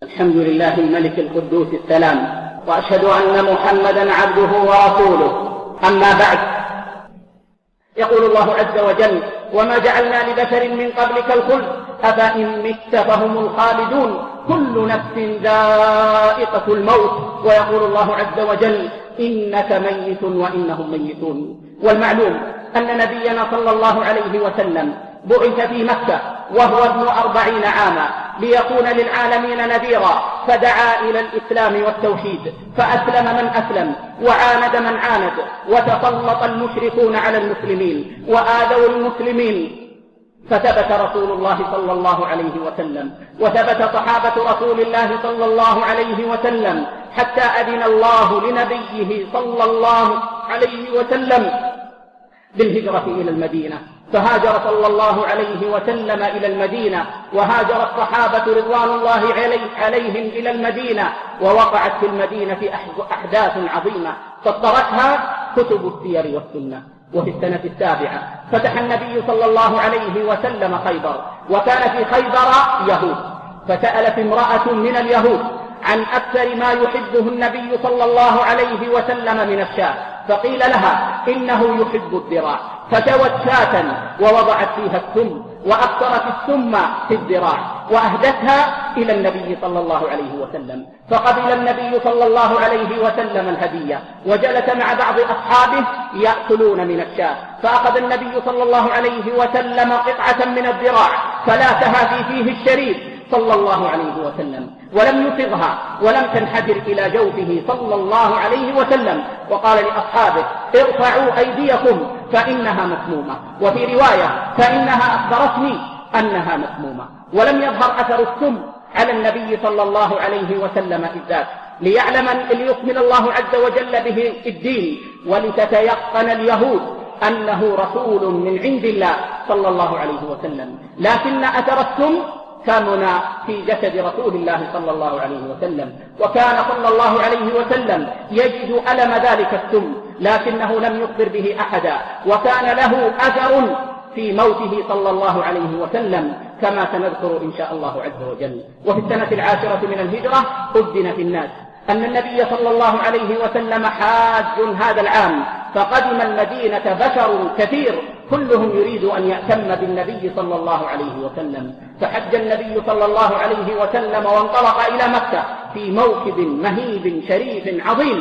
الحمد لله الملك القدوس السلام، وأشهد أن محمدا عبده ورسوله. أما بعد، يقول الله عز وجل: وما جعلنا لبشر من قبلك الخلد أفإن مت فهم الخالدون كل نفس ذائقة الموت. ويقول الله عز وجل: إنك ميت وإنهم ميتون. والمعلوم أن نبينا صلى الله عليه وسلم بعث في مكة وهو ابن 40 عاما ليكون للعالمين نذيرا، فدعا إلى الإسلام والتوحيد، فأسلم من أسلم وعاند من عاند، وتسلط المشركون على المسلمين وآذوا المسلمين، فثبت رسول الله صلى الله عليه وسلم وثبت صحابة رسول الله صلى الله عليه وسلم حتى أذن الله لنبيه صلى الله عليه وسلم بالهجرة إلى المدينة، فهاجر صلى الله عليه وسلم إلى المدينة، وهاجر الصحابة رضوان الله عليهم إلى المدينة، ووقعت في المدينة أحداث عظيمة سطرتها كتب السير والسنة. وفي السنة 7 فتح النبي صلى الله عليه وسلم خيبر، وكان في خيبر يهود، فسألت امرأة من اليهود عن أكثر ما يحبه النبي صلى الله عليه وسلم من الشاة، فقيل لها إنه يحب الذراع، فشوت شاة ووضعت فيها السم وأكثرت السم في الذراع وأهدتها إلى النبي صلى الله عليه وسلم، فقبل النبي صلى الله عليه وسلم الهدية وجلس مع بعض أصحابه يأكلون من الشاة، فأخذ النبي صلى الله عليه وسلم قطعة من الذراع فلاتها في فيه الشريف صلى الله عليه وسلم ولم يصغها ولم تنحدر إلى جوفه صلى الله عليه وسلم، وقال لأصحابه: ارفعوا أيديكم فإنها مسمومة، وفي رواية: فإنها أخبرتني أنها مسمومة. ولم يظهر أثر السم على النبي صلى الله عليه وسلم بالذات، ليكمل الله عز وجل به الدين، ولتتيقن اليهود أنه رسول من عند الله صلى الله عليه وسلم. لكن أثر السم كمن في جسد رسول الله صلى الله عليه وسلم، وكان صلى الله عليه وسلم يجد ألم ذلك السم، لكنه لم يخبر به أحدا، وكان له أثر في موته صلى الله عليه وسلم كما سنذكر إن شاء الله عز وجل. وفي السنة 10 من الهجرة أذن في الناس أن النبي صلى الله عليه وسلم حاج هذا العام، فقدم المدينة بشر كثير كلهم يريد أن يأتم بالنبي صلى الله عليه وسلم، فحج النبي صلى الله عليه وسلم وانطلق إلى مكة في موكب مهيب شريف عظيم.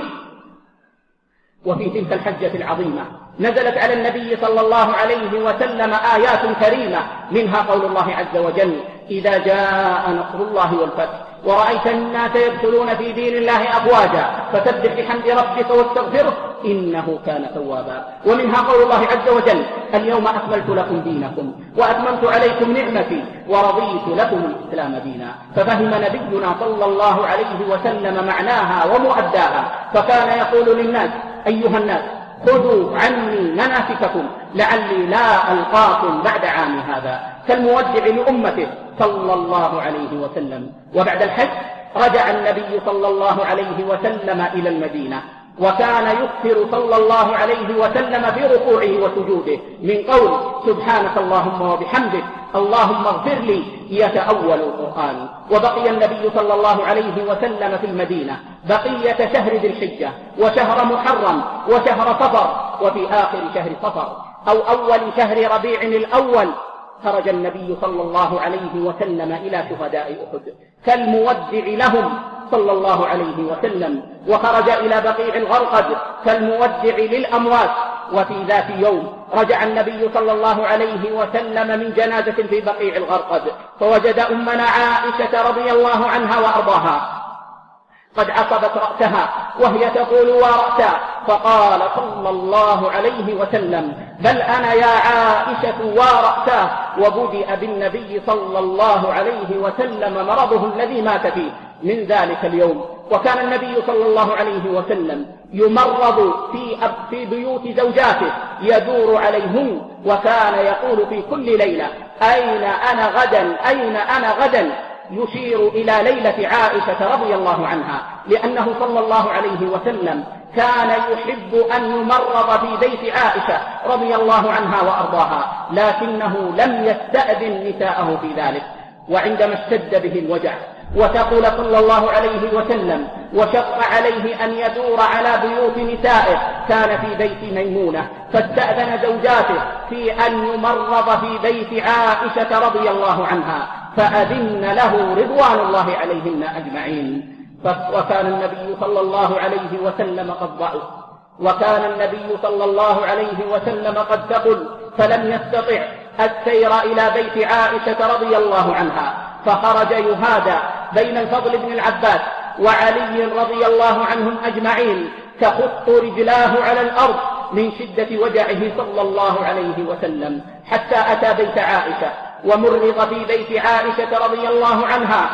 وفي تلك الحجة العظيمة نزلت على النبي صلى الله عليه وسلم آيات كريمة، منها قول الله عز وجل: إذا جاء نصر الله والفتح ورأيت الناس يدخلون في دين الله أفواجا فسبح بحمد ربك واستغفره إنه كان توابا. ومنها قول الله عز وجل: اليوم أكملت لكم دينكم وأتممت عليكم نعمتي ورضيت لكم الإسلام دينا. ففهم نبينا صلى الله عليه وسلم معناها ومؤداها، فكان يقول للناس: أيها الناس خذوا عني مناسككم لعلي لا ألقاكم بعد عام هذا، كالمودع لأمته صلى الله عليه وسلم. وبعد الحج رجع النبي صلى الله عليه وسلم إلى المدينة، وكان يكثر صلى الله عليه وسلم في ركوعه وسجوده من قول: سبحانك اللهم وبحمدك اللهم اغفر لي، يتأول القرآن. وبقي النبي صلى الله عليه وسلم في المدينة بقية شهر ذي الحجة وشهر محرم وشهر صفر، وفي آخر شهر صفر أو أول شهر ربيع الأول خرج النبي صلى الله عليه وسلم إلى شهداء أحد كالمودع لهم صلى الله عليه وسلم، وخرج إلى بقيع الغرقد كالمودع للأموات. وفي ذات يوم رجع النبي صلى الله عليه وسلم من جنازة في بقيع الغرقد، فوجد أمنا عائشة رضي الله عنها وأرضاها قد عصبت رأسها وهي تقول: ورأسا، فقال صلى الله عليه وسلم: بل أنا يا عائشة ورأساه. وبدأ بالنبي صلى الله عليه وسلم مرضه الذي مات فيه من ذلك اليوم. وكان النبي صلى الله عليه وسلم يمرض في بيوت زوجاته يدور عليهن، وكان يقول في كل ليلة: أين أنا غدا، أين أنا غدا، يشير إلى ليلة عائشة رضي الله عنها، لأنه صلى الله عليه وسلم كان يحب أن يمرض في بيت عائشة رضي الله عنها وأرضاها، لكنه لم يستأذن نساءه في ذلك. وعندما اشتد به الوجع وتقول صلى الله عليه وسلم: وشق عليه أن يدور على بيوت نسائه، كان في بيت ميمونة، فاستأذن زوجاته في أن يمرض في بيت عائشة رضي الله عنها، فأذن له رضوان الله عليهن أجمعين. وكان النبي صلى الله عليه وسلم قد ضعف، وكان النبي صلى الله عليه وسلم قد ثقل، فلم يستطع السير إلى بيت عائشة رضي الله عنها، فخرج يهادى بين الفضل بن العباس وعلي رضي الله عنهم أجمعين، تخط رجلاه على الأرض من شدة وجعه صلى الله عليه وسلم، حتى أتى بيت عائشة ومرض في بيت عائشة رضي الله عنها.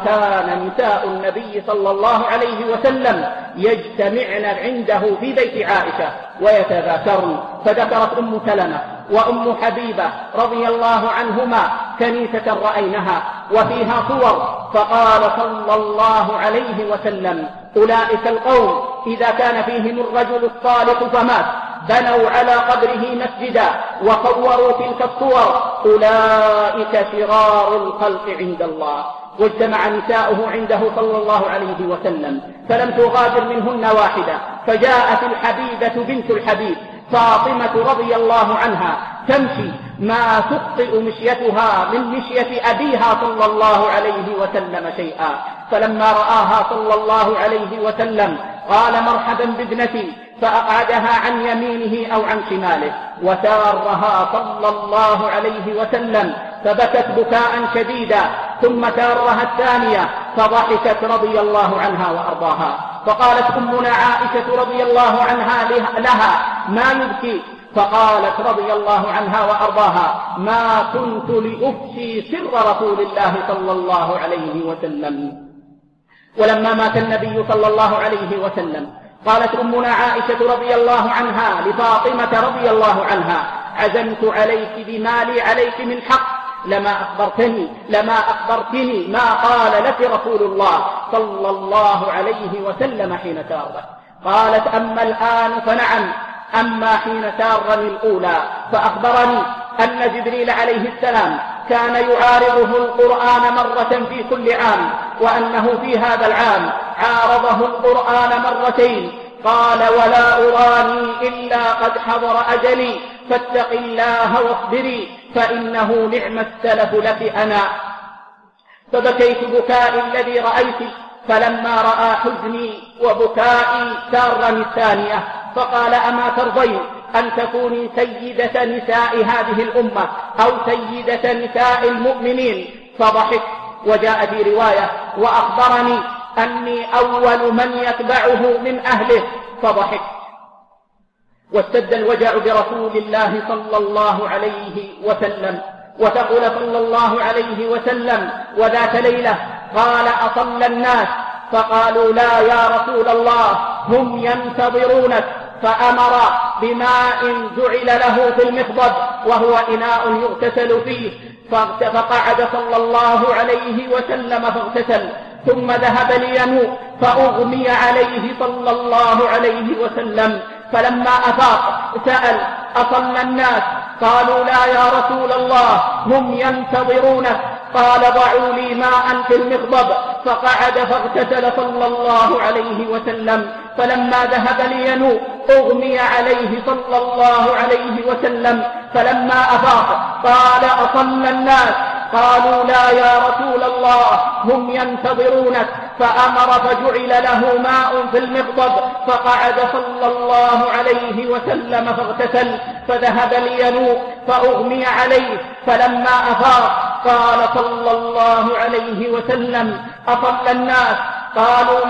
وكان نساء النبي صلى الله عليه وسلم يجتمعن عنده في بيت عائشة ويتذاكرن. فذكرت أم سلمة وأم حبيبة رضي الله عنهما كنيسة رأينها وفيها صور، فقال صلى الله عليه وسلم: أولئك القوم إذا كان فيهم الرجل الصالح فمات بنوا على قبره مسجدا وصوروا تلك الصور، أولئك شرار الخلق عند الله. واجتمع نساؤه عنده صلى الله عليه وسلم، فلم تغادر منهن واحدة، فجاءت الحبيبة بنت الحبيب فاطمة رضي الله عنها تمشي ما تخطئ مشيتها من مشية أبيها صلى الله عليه وسلم شيئا، فلما رآها صلى الله عليه وسلم قال: مرحبا بابنتي، فأقعدها عن يمينه أو عن شماله، وسارها صلى الله عليه وسلم فبكت بكاء شديدا، ثم سارها الثانية فضحكت رضي الله عنها وأرضاها. فقالت أمنا عائشة رضي الله عنها لها: ما يبكي؟ فقالت رضي الله عنها وأرضاها: ما كنت لأفشي سر رسول الله صلى الله عليه وسلم. ولما مات النبي صلى الله عليه وسلم قالت أمنا عائشة رضي الله عنها لفاطمة رضي الله عنها: عزمت عليك بما لي عليك من حق، لما أخبرتني ما قال لك رسول الله صلى الله عليه وسلم حين سارت. قالت: أما الآن فنعم، أما حين سارني الأولى فأخبرني أن جبريل عليه السلام كان يعارضه القرآن مرة في كل عام، وأنه في هذا العام عارضه القرآن مرتين. قال: ولا أراني إلا قد حضر أجلي، فاتق الله واصبري، فإنه نعم السلف لك أنا. فبكيت بكائي الذي رأيت، فلما رأى حزني وبكائي سارني الثانية، فقال: أما ترضين أن تكوني سيدة نساء هذه الأمة أو سيدة نساء المؤمنين؟ فضحك. وجاء في رواية: وأخبرني أني أول من يتبعه من أهله، فضحك. واشتد الوجع برسول الله صلى الله عليه وسلم. وتقول صلى الله عليه وسلم: وذات ليلة قال: أصلى الناس؟ فقالوا: لا يا رسول الله، هم ينتظرونك. فأمر بماء جعل له في المخضب وهو إناء يغتسل فيه، فقعد صلى الله عليه وسلم فاغتسل، ثم ذهب لينوء فأغمي عليه صلى الله عليه وسلم. فلما أفاق سأل: أصلى الناس؟ قالوا: لا يا رسول الله، هم ينتظرونك. قال: ضعوا لي ماء في المخضب، فقعد فاغتسل صلى الله عليه وسلم. فلما ذهب لينوء أغمي عليه صلى الله عليه وسلم. فلما أفاق قال: أصلى الناس؟ قالوا: لا يا رسول الله، هم ينتظرونك. فأمر فجعل له ماء في المخضب، فقعد صلى الله عليه وسلم فاغتسل. فذهب لينوء فأغمي عليه. فلما أفاق قال صلى الله عليه وسلم: أصلى الناس؟ قالوا: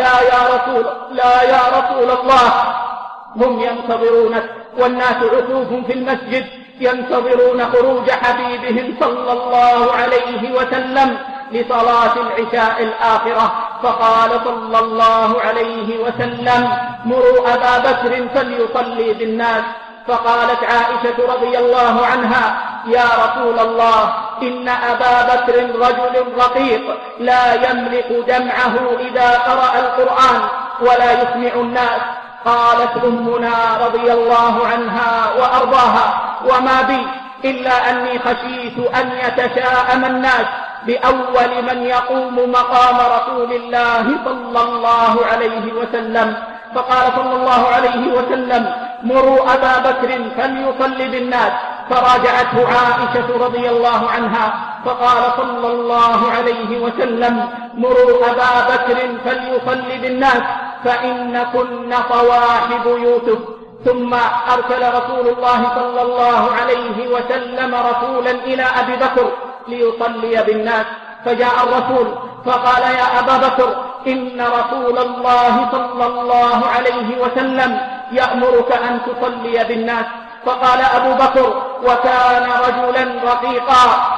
لا يا رسول الله، هم ينتظرونك. والناس عكوف في المسجد ينتظرون خروج حبيبهم صلى الله عليه وسلم لصلاة العشاء الآخرة. فقال صلى الله عليه وسلم: مروا أبا بكر فليصلي بالناس. فقالت عائشة رضي الله عنها: يا رسول الله، إن أبا بكر رجل رقيق لا يملك دمعه إذا قرأ القرآن ولا يسمع الناس. قالت أمنا رضي الله عنها وأرضاها: وما بي إلا أني خشيت أن يتشاءم الناس بأول من يقوم مقام رسول الله صلى الله عليه وسلم. فقال صلى الله عليه وسلم: مروا أبا بكر فليصلي بالناس. فراجعته عائشة رضي الله عنها فقال صلى الله عليه وسلم: مروا أبا بكر فليصلي بالناس فإن كن صواحب يوسف. ثم أرسل رسول الله صلى الله عليه وسلم رسولا إلى أبي بكر ليصلي بالناس. فجاء الرسول فقال: يا أبا بكر، إن رسول الله صلى الله عليه وسلم يأمرك أن تصلي بالناس. فقال أبو بكر وكان رجلا رقيقا: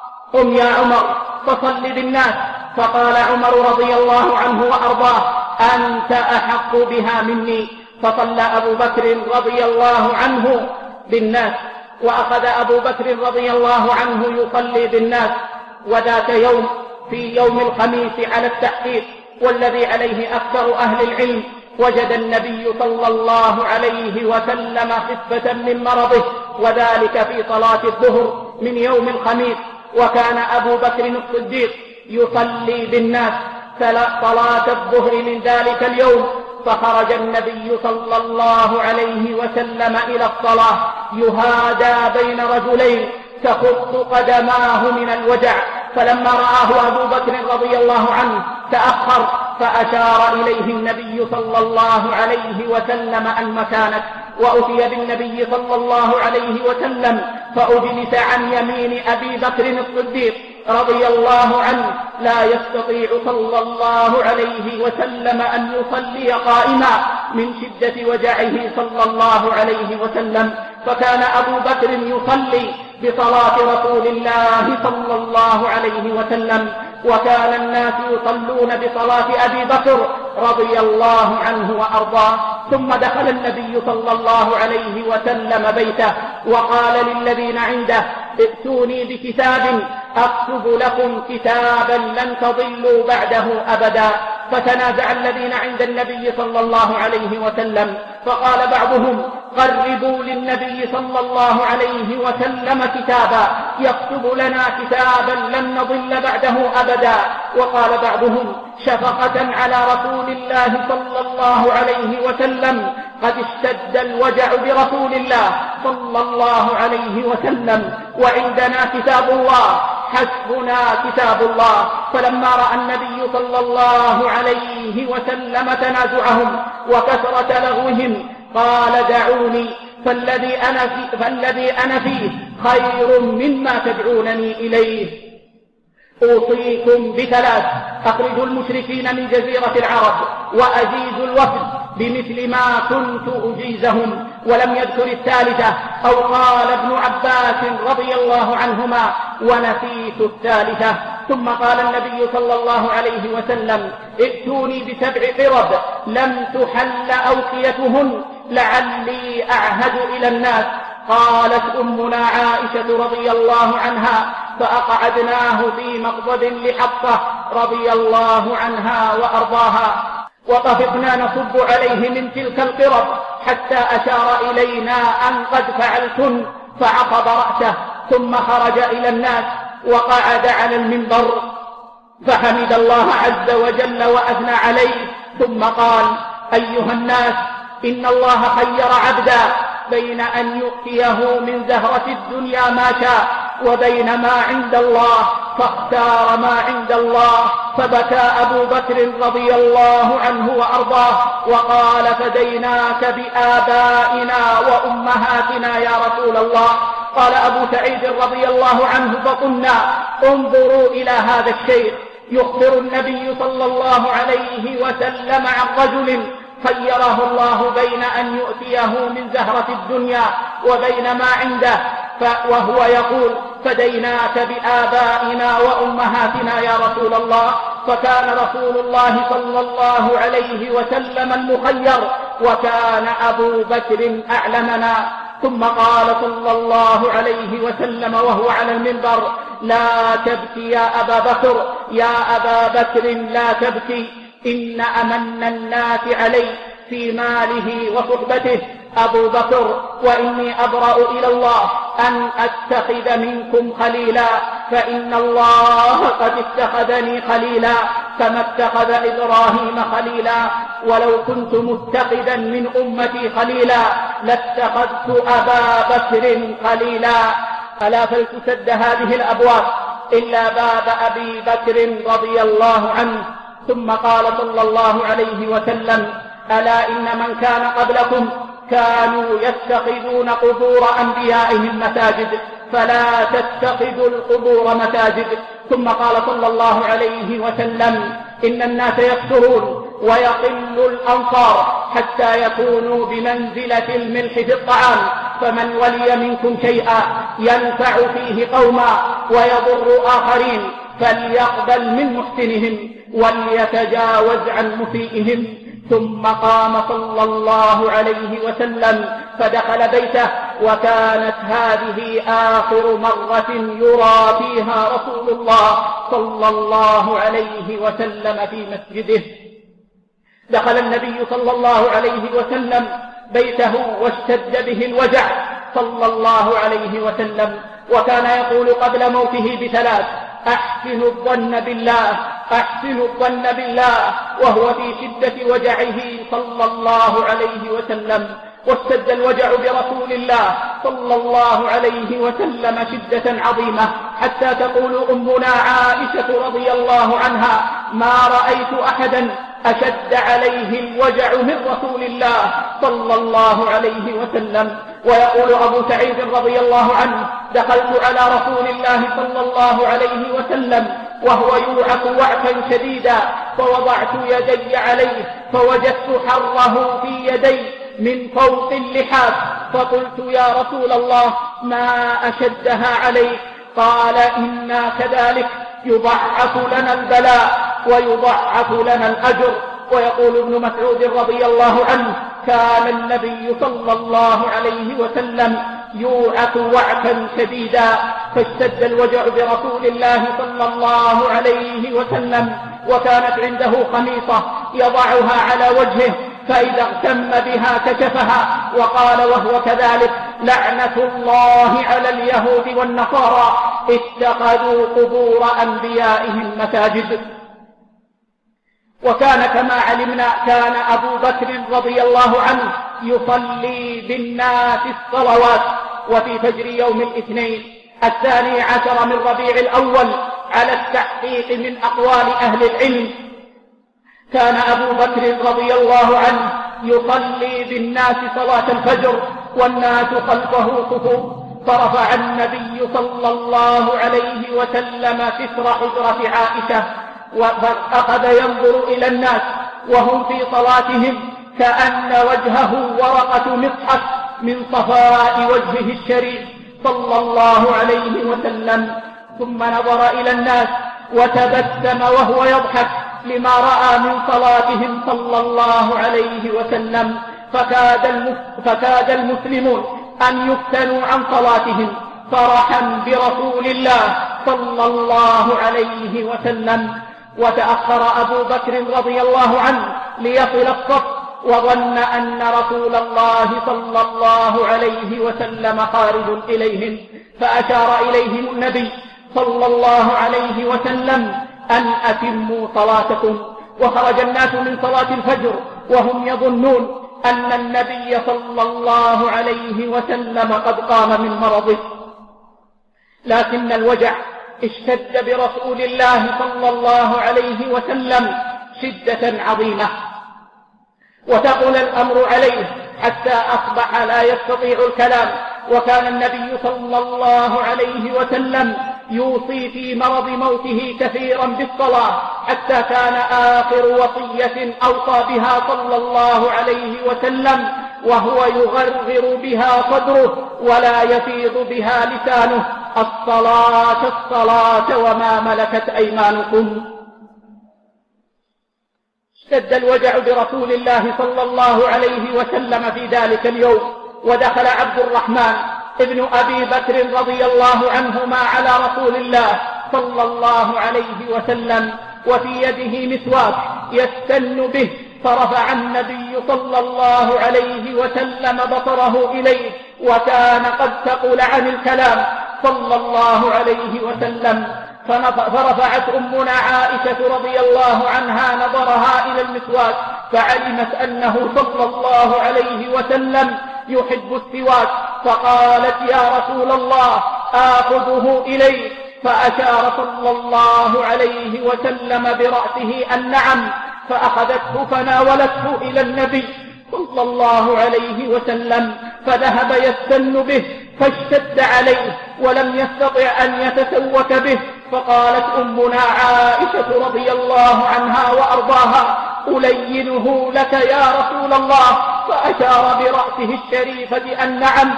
قم يا عمر فصل بالناس. فقال عمر رضي الله عنه وأرضاه: أنت أحق بها مني. فصلى أبو بكر رضي الله عنه بالناس، وأخذ أبو بكر رضي الله عنه يصلي بالناس. وذات يوم في يوم الخميس على التحقيق، والذي عليه أكثر أهل العلم، وجد النبي صلى الله عليه وسلم خفة من مرضه، وذلك في صلاة الظهر من يوم الخميس. وكان أبو بكر الصديق يصلي بالناس صلاة الظهر من ذلك اليوم. فخرج النبي صلى الله عليه وسلم إلى الصلاة يهادى بين رجلين تخط قدماه من الوجع. فلما رآه أبو بكر رضي الله عنه تأخر، فأشار إليه النبي صلى الله عليه وسلم أن مكانك. وأتي بالنبي صلى الله عليه وسلم فأجلس عن يمين أبي بكر الصديق رضي الله عنه، لا يستطيع صلى الله عليه وسلم أن يصلي قائما من شدة وجعه صلى الله عليه وسلم. فكان أبو بكر يصلي بصلاة رسول الله صلى الله عليه وسلم، وكان الناس يصلون بصلاة أبي بكر رضي الله عنه وأرضاه. ثم دخل النبي صلى الله عليه وسلم بيته وقال للذين عنده: ائتوني بكتاب أكتب لكم كتابا لن تضلوا بعده أبدا. فتنازع الذين عند النبي صلى الله عليه وسلم، فقال بعضهم: قربوا للنبي صلى الله عليه وسلم كتابا يكتب لنا كتابا لن نضل بعده أبدا. وقال بعضهم: شفقة على رسول الله صلى الله عليه وسلم، قد اشتد الوجع برسول الله صلى الله عليه وسلم، وعندنا كتاب الله، حسبنا كتاب الله. فلما رأى النبي صلى الله عليه وسلم تنازعهم وكثرة لغوهم قال: دعوني، فالذي أنا فيه خير مما تدعونني إليه. أوصيكم بثلاث: أخرجوا المشركين من جزيرة العرب وأجيزوا الوفد بمثل ما كنت أجيزهم. ولم يذكر الثالثة، أو قال ابن عباس رضي الله عنهما: ونسيت الثالثة. ثم قال النبي صلى الله عليه وسلم: ائتوني ب7 قرب لم تحل أوقيتهن لعلي أعهد إلى الناس. قالت أمنا عائشة رضي الله عنها: فأقعدناه في مقضد لحفصة رضي الله عنها وأرضاها، وطفقنا نصب عليه من تلك القرب حتى أشار إلينا أن قد فعلتن، فعقب رأسه ثم خرج إلى الناس وقعد على المنبر فحمد الله عز وجل وأثنى عليه، ثم قال: أيها الناس، إن الله خير عبدا بين أن يؤتيه من زهرة الدنيا ما شاء وبين ما عند الله، فاختار ما عند الله. فبكى أبو بكر رضي الله عنه وأرضاه وقال: فديناك بآبائنا وأمهاتنا يا رسول الله. قال أبو سعيد رضي الله عنه: فقلنا: انظروا إلى هذا الشيخ يخبر النبي صلى الله عليه وسلم عن رجل خيره الله بين أن يؤتيه من زهرة الدنيا وبين ما عنده، وهو يقول: فديناك بآبائنا وأمهاتنا يا رسول الله. فكان رسول الله صلى الله عليه وسلم المخير، وكان أبو بكر أعلمنا. ثم قال صلى الله عليه وسلم وهو على المنبر: لا تبكي يا أبا بكر، يا أبا بكر لا تبكي، إن أمن الناس علي في ماله وصحبته أبو بكر، وإني أبرأ إلى الله أن أتخذ منكم خليلا، فإن الله قد اتخذني خليلا كما اتخذ إبراهيم خليلا، ولو كنت متخذا من أمتي خليلا لاتخذت أبا بكر خليلا. ألا فلتسد هذه الأبواب إلا باب أبي بكر رضي الله عنه. ثم قال صلى الله عليه وسلم: ألا إن من كان قبلكم كانوا يتخذون قبور أنبيائهم مساجد فلا تتخذوا القبور مساجد. ثم قال صلى الله عليه وسلم: إن الناس يكثرون ويقل الأنصار حتى يكونوا بمنزلة الملح في الطعام، فمن ولي منكم شيئا ينفع فيه قوما ويضر آخرين فليقبل من محسنهم وليتجاوز عن مسيئهم. ثم قام صلى الله عليه وسلم فدخل بيته، وكانت هذه آخر مرة يرى فيها رسول الله صلى الله عليه وسلم في مسجده. دخل النبي صلى الله عليه وسلم بيته واشتد به الوجع صلى الله عليه وسلم، وكان يقول قبل موته بثلاث: أحسن الظن بالله، أحسن الظن بالله، وهو في شدة وجعه صلى الله عليه وسلم. واشتد الوجع برسول الله صلى الله عليه وسلم شدة عظيمة، حتى تقول أمنا عائشة رضي الله عنها: ما رأيت أحدا أشد عليه الوجع من رسول الله صلى الله عليه وسلم. ويقول أبو سعيد رضي الله عنه: دخلت على رسول الله صلى الله عليه وسلم وهو يوعك وعكا شديدا، فوضعت يدي عليه فوجدت حره في يدي من فوق اللحاف، فقلت: يا رسول الله ما أشدها عليك؟ قال: إنا كذلك يضعف لنا البلاء ويضعف لنا الأجر. ويقول ابن مسعود رضي الله عنه: كان النبي صلى الله عليه وسلم يوعك وعكا شديدا، فاشتد الوجع برسول الله صلى الله عليه وسلم، وكانت عنده خميصة يضعها على وجهه، فإذا اغتم بها كشفها، وقال وهو كذلك: لعنة الله على اليهود والنصارى اتخذوا قبور أنبيائهم مساجد. وكان كما علمنا كان أبو بكر رضي الله عنه يصلي بالناس الصلوات. وفي فجر يوم الاثنين 12 من ربيع الأول على التحقيق من أقوال أهل العلم، كان أبو بكر رضي الله عنه يصلي بالناس صلاة الفجر والناس خلفه صفوف، فرفع النبي صلى الله عليه وسلم ستر حجرة عائشة، وأخذ ينظر إلى الناس وهم في صلاتهم كأن وجهه ورقة مصحف من صفاء وجهه الشريف صلى الله عليه وسلم. ثم نظر إلى الناس وتبسم وهو يضحك لما رأى من صلاتهم صلى الله عليه وسلم، فكاد المسلمون أن يفتنوا عن صلاتهم فرحا برسول الله صلى الله عليه وسلم. وتأخر أبو بكر رضي الله عنه ليصل الصف، وظن أن رسول الله صلى الله عليه وسلم خارج إليهم، فأشار إليهم النبي صلى الله عليه وسلم أن أتموا صلاتكم. وخرج الناس من صلاة الفجر وهم يظنون أن النبي صلى الله عليه وسلم قد قام من مرضه، لكن الوجع اشتد برسول الله صلى الله عليه وسلم شدة عظيمة، وثقل الأمر عليه حتى أصبح لا يستطيع الكلام. وكان النبي صلى الله عليه وسلم يوصي في مرض موته كثيرا بالصلاة، حتى كان آخر وصية أوصى بها صلى الله عليه وسلم وهو يغرغر بها صدره ولا يفيض بها لسانه: الصلاة الصلاة وما ملكت أيمانكم. اشتد الوجع برسول الله صلى الله عليه وسلم في ذلك اليوم، ودخل عبد الرحمن ابن أبي بكر رضي الله عنهما على رسول الله صلى الله عليه وسلم وفي يده مسواك يستن به، فرفع النبي صلى الله عليه وسلم بصره إليه، وكان قد ثقل عن الكلام، صلى الله عليه وسلم. فرفعت أمنا عائشة رضي الله عنها نظرها إلى المسواك فعلمت أنه صلى الله عليه وسلم يحب السواك، فقالت: يا رسول الله آخذه إليك؟ فأشار صلى الله عليه وسلم برأسه أن نعم، فأخذته فناولته إلى النبي صلى الله عليه وسلم، فذهب يستن به فاشتد عليه ولم يستطع أن يتسوك به. فقالت أمنا عائشة رضي الله عنها وأرضاها: ألينه لك يا رسول الله؟ فأشار برأسه الشريفة أن نعم.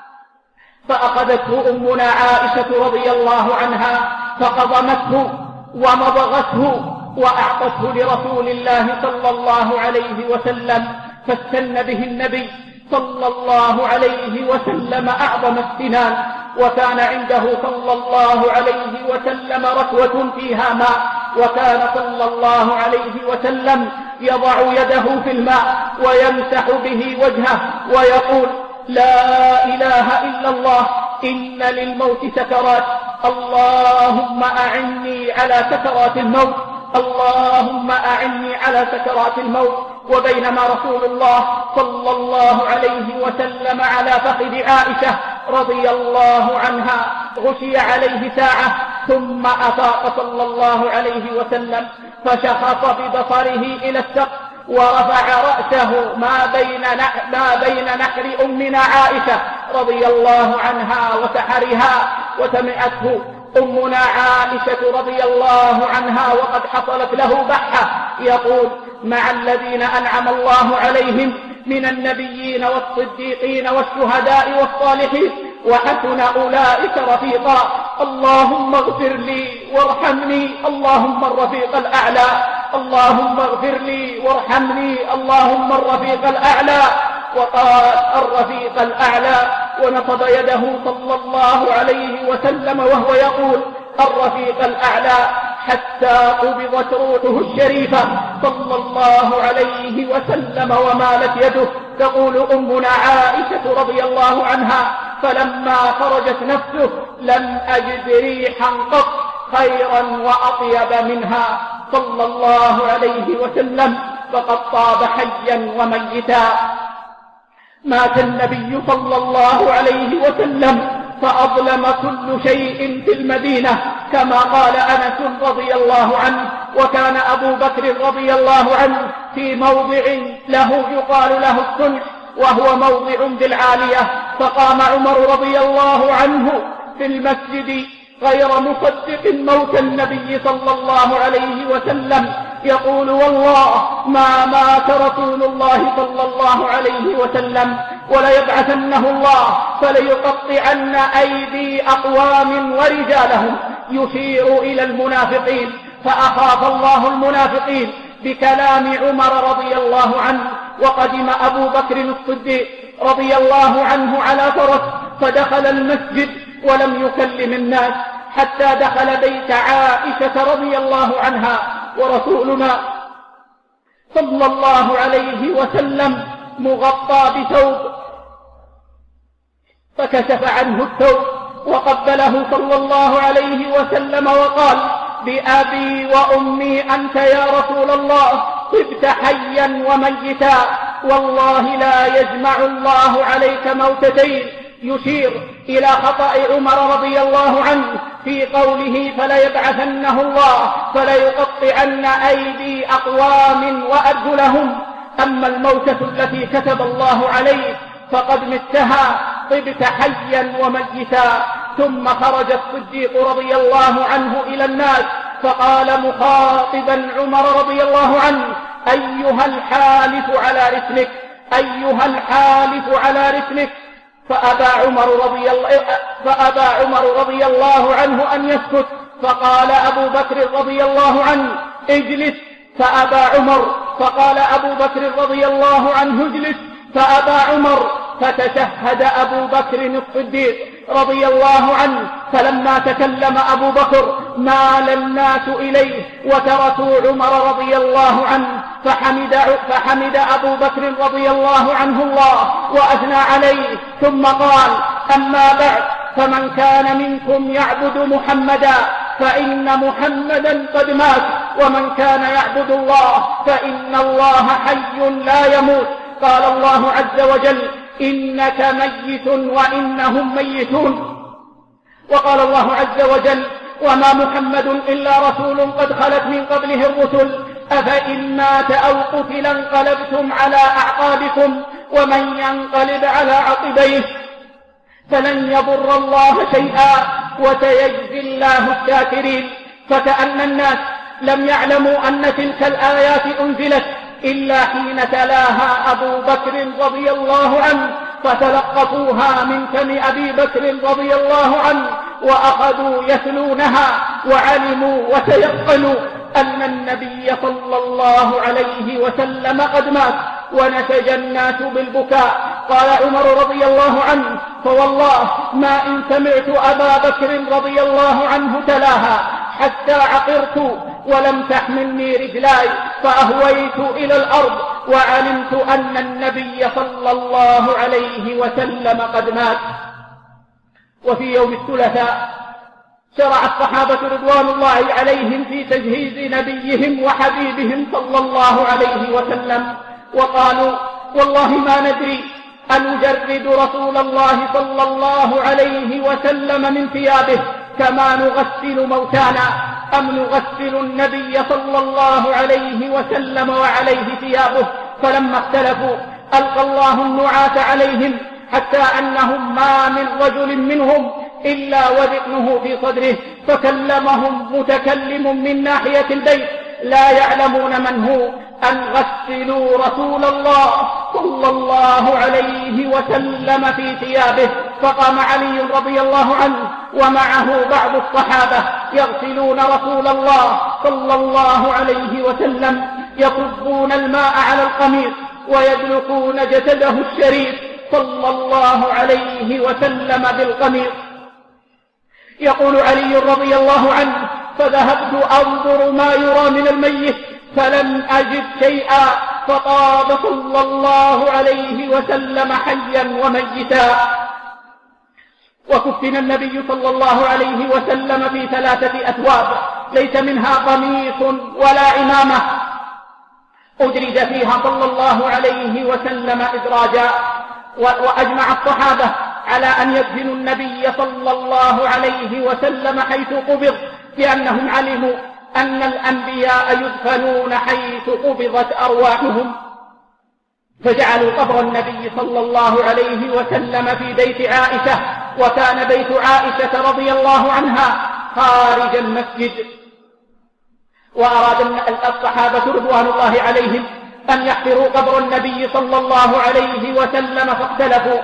فأخذته أمنا عائشة رضي الله عنها فقضمته ومضغته وأعطته لرسول الله صلى الله عليه وسلم، فاستن به النبي صلى الله عليه وسلم أعظم السنان، وكان عنده صلى الله عليه وسلم ركوة فيها ماء، وكان صلى الله عليه وسلم يضع يده في الماء ويمسح به وجهه ويقول: لا إله إلا الله، إن للموت سكرات، اللهم أعني على سكرات الموت، اللهم أعني على سكرات الموت. وبينما رسول الله صلى الله عليه وسلم على فخذ عائشة رضي الله عنها غشي عليه ساعة، ثم أفاق صلى الله عليه وسلم فشخص ببصره إلى السقف ورفع رأسه ما بين نحر أمنا عائشة رضي الله عنها وسحرها، وسمعته أمنا عائشة رضي الله عنها وقد حصلت له بحة يقول: مع الذين أنعم الله عليهم من النبيين والصديقين والشهداء والصالحين وحسن أولئك رفيقا، اللهم اغفر لي وارحمني، اللهم الرفيق الأعلى، اللهم اغفر لي وارحمني، اللهم الرفيق الأعلى. وقال: الرفيق الأعلى، ونصب يده صلى الله عليه وسلم وهو يقول: الرفيق الأعلى، حتى قبضت روحه الشريفة صلى الله عليه وسلم ومالت يده. تقول أمنا عائشة رضي الله عنها: فلما خرجت نفسه لم أجد ريحا قط خيرا وأطيب منها صلى الله عليه وسلم، فقد طاب حيا وميتا. مات النبي صلى الله عليه وسلم فأظلم كل شيء في المدينة، كما قال أنس رضي الله عنه: وكان أبو بكر رضي الله عنه في موضع له يقال له الصنع، وهو موضع بالعالية، فقام عمر رضي الله عنه في المسجد غير مصدق موت النبي صلى الله عليه وسلم، يقول: والله ما مات رسول الله صلى الله عليه وسلم وليبعثنه الله فليقطعن أيدي أقوام ورجالهم، يشير إلى المنافقين. فأخاف الله المنافقين بكلام عمر رضي الله عنه. وقدم أبو بكر الصديق رضي الله عنه على فرس فدخل المسجد ولم يكلم الناس حتى دخل بيت عائشة رضي الله عنها، ورسولنا صلى الله عليه وسلم مغطى بثوب، فكشف عنه الثوب وقبله صلى الله عليه وسلم وقال: بأبي وأمي أنت يا رسول الله، طبت حيا وميتا، والله لا يجمع الله عليك موتتين. يشير إلى خطأ عمر رضي الله عنه في قوله: فليبعثنه الله فليقطعن أيدي أقوام وأرجلهم. أما الموتة التي كتب الله عليه فقد متها، طبت حيا وميتا. ثم خرج الصديق رضي الله عنه إلى الناس فقال مخاطبا عمر رضي الله عنه: أيها الحالف على رسلك، أيها الحالف على رسلك. فأبى عمر رضي الله عنه أن يسكت، فقال أبو بكر رضي الله عنه: اجلس. فأبى عمر، فقال أبو بكر رضي الله عنه: اجلس. فأبى عمر، فتشهد أبو بكر الصديق رضي الله عنه. فلما تكلم أبو بكر مال الناس إليه وتركوا عمر رضي الله عنه، فحمد أبو بكر رضي الله عنه الله وأثنى عليه، ثم قال: أما بعد، فمن كان منكم يعبد محمدا فإن محمدا قد مات، ومن كان يعبد الله فإن الله حي لا يموت. قال الله عز وجل: إنك ميت وإنهم ميتون. وقال الله عز وجل: وما محمد إلا رسول قد خلت من قبله الرسل أفإن مات أو قتل انقلبتم على أعقابكم ومن ينقلب على عقبيه فلن يضر الله شيئا وسيجزي الله الشاكرين. فكأن الناس لم يعلموا أن تلك الآيات أنزلت إلا حين تلاها أبو بكر رضي الله عنه، فتلقفوها من فم أبي بكر رضي الله عنه وأخذوا يتلونها وعلموا وتيقنوا أن النبي صلى الله عليه وسلم قد مات، ونسج الناس بالبكاء. قال عمر رضي الله عنه: فوالله ما إن سمعت أبا بكر رضي الله عنه تلاها حتى عقرت ولم تحملني رجلاي فأهويت إلى الأرض وعلمت أن النبي صلى الله عليه وسلم قد مات. وفي يوم الثلاثاء شرع الصحابة رضوان الله عليهم في تجهيز نبيهم وحبيبهم صلى الله عليه وسلم، وقالوا: والله ما ندري أنجرد رسول الله صلى الله عليه وسلم من ثيابه كما نغسل موتانا أم نغسل النبي صلى الله عليه وسلم وعليه ثيابه. فلما اختلفوا ألقى الله النعاس عليهم حتى أنهم ما من رجل منهم إلا وذقنه في صدره، فكلمهم متكلم من ناحية البيت لا يعلمون من هو أن غسلوا رسول الله صلى الله عليه وسلم في ثيابه. فقام علي رضي الله عنه ومعه بعض الصحابة يغسلون رسول الله صلى الله عليه وسلم، يصبون الماء على القميص ويدلقون جسده الشريف صلى الله عليه وسلم بالقميص. يقول علي رضي الله عنه: فذهبت أنظر ما يرى من الميت فلم أجد شيئا، فطاب صلى الله عليه وسلم حيا وميتا. وكفن النبي صلى الله عليه وسلم في 3 أثواب ليس منها قميص ولا عمامة، أدرج فيها صلى الله عليه وسلم إدراجا. وأجمع الصحابة على أن يدفنوا النبي صلى الله عليه وسلم حيث قبض، لأنهم علموا أن الأنبياء يدفنون حيث قبضت أرواحهم. فجعلوا قبر النبي صلى الله عليه وسلم في بيت عائشة، وكان بيت عائشة رضي الله عنها خارج المسجد. وأراد الصحابة رضوان الله عليهم أن يحفروا قبر النبي صلى الله عليه وسلم فاختلفوا،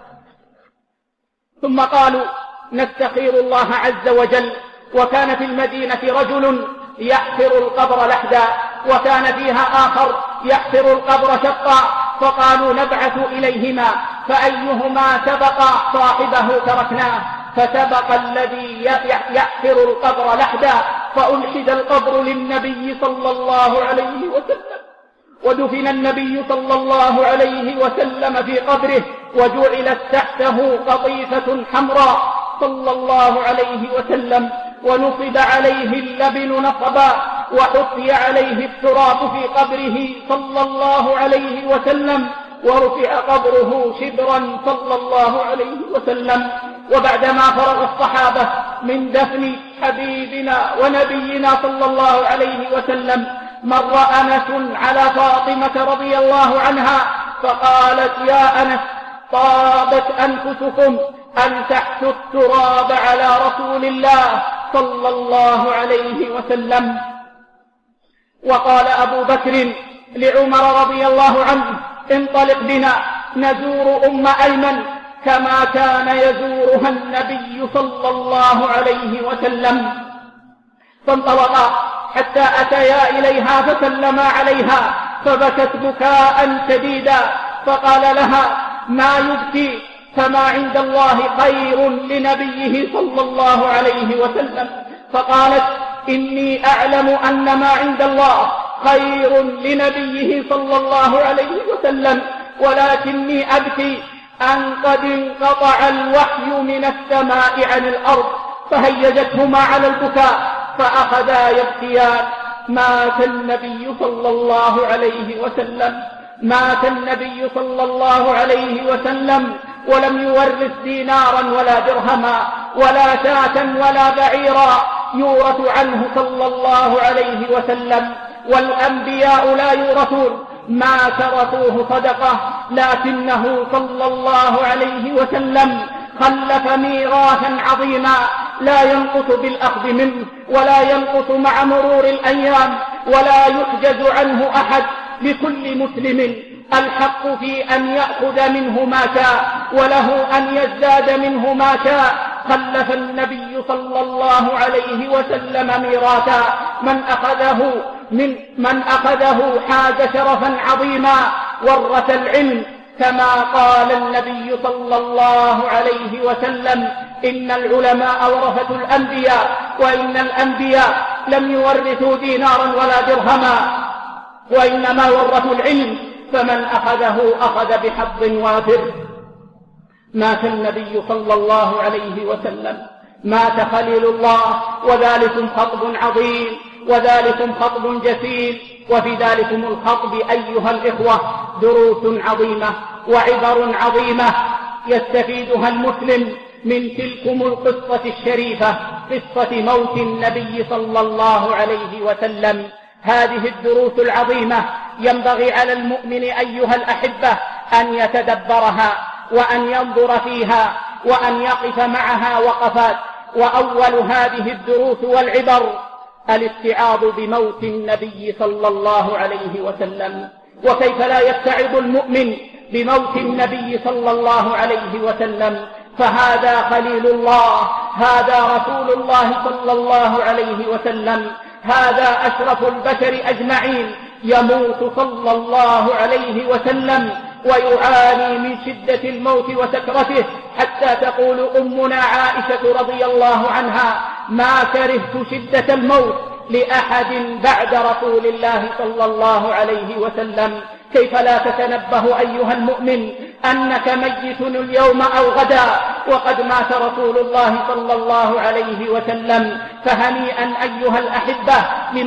ثم قالوا: نستخير الله عز وجل. وكان في المدينة رجل يحفر القبر لحدا، وكان فيها آخر يحفر القبر شقا، فقالوا: نبعث إليهما فأيهما سبق صاحبه تركناه. فسبق الذي يحفر القبر لحدا، فألحد القبر للنبي صلى الله عليه وسلم، ودفن النبي صلى الله عليه وسلم في قبره، وجعلت تحته قطيفة حمراء صلى الله عليه وسلم، ونصب عليه اللبن نصبا، وحطي عليه التراب في قبره صلى الله عليه وسلم، ورفع قبره شبرا صلى الله عليه وسلم. وبعدما فرغ الصحابة من دفن حبيبنا ونبينا صلى الله عليه وسلم، مر أنس على فاطمة رضي الله عنها فقالت: يا أنس، طابت أنفسكم أن تحثوا التراب على رسول الله صلى الله عليه وسلم. وقال أبو بكر لعمر رضي الله عنه: انطلق بنا نزور أم أيمن كما كان يزورها النبي صلى الله عليه وسلم. فانطلقا حتى أتيا إليها فسلما عليها، فبكت بكاء شديدا، فقال لها: ما يبكي؟ فما عند الله خير لنبيه صلى الله عليه وسلم. فقالت: إني أعلم أن ما عند الله خير لنبيه صلى الله عليه وسلم، ولكني أبكي أن قد انقطع الوحي من السماء عن الأرض فهيجتهما على البكاء فأخذا يبكيان. مات النبي صلى الله عليه وسلم، مات النبي صلى الله عليه وسلم ولم يورث دينارا ولا درهما ولا شاة ولا بعيرا يورث عنه صلى الله عليه وسلم. والأنبياء لا يورثون، ما ترثوه صدقة، لكنه صلى الله عليه وسلم خلف ميراثا عظيما لا ينقص بالأخذ منه ولا ينقص مع مرور الأيام ولا يحجز عنه أحد. لكل مسلم الحق في أن يأخذ منه ما شاء وله أن يزداد منه ما شاء. خلف النبي صلى الله عليه وسلم ميراثا من أخذه حاز شرفا عظيما، ورث العلم كما قال النبي صلى الله عليه وسلم: إن العلماء ورثة الأنبياء، وإن الأنبياء لم يورثوا دينارا ولا درهما وإنما ورثوا العلم، فمن أخذه أخذ بحظ وافر. مات النبي صلى الله عليه وسلم، مات خليل الله، وذلكم خطب عظيم وذلكم خطب جسيم. وفي ذلكم الخطب أيها الإخوة دروس عظيمة وعبر عظيمة يستفيدها المسلم من تلكم القصة الشريفة، قصة موت النبي صلى الله عليه وسلم. هذه الدروس العظيمة ينبغي على المؤمن أيها الأحبة أن يتدبرها وأن ينظر فيها وأن يقف معها وقفات. وأول هذه الدروس والعبر الاستعاذ بموت النبي صلى الله عليه وسلم. وكيف لا يستعذ المؤمن بموت النبي صلى الله عليه وسلم؟ فهذا خليل الله، هذا رسول الله صلى الله عليه وسلم، هذا أشرف البشر أجمعين، يموت صلى الله عليه وسلم ويعاني من شدة الموت وسكرته، حتى تقول أمنا عائشة رضي الله عنها: ما كرهت شدة الموت لأحد بعد رسول الله صلى الله عليه وسلم. كيف لا تتنبه أيها المؤمن أنك ميت اليوم أو غدا وقد مات رسول الله صلى الله عليه وسلم؟ فهنيئا أيها الأحبة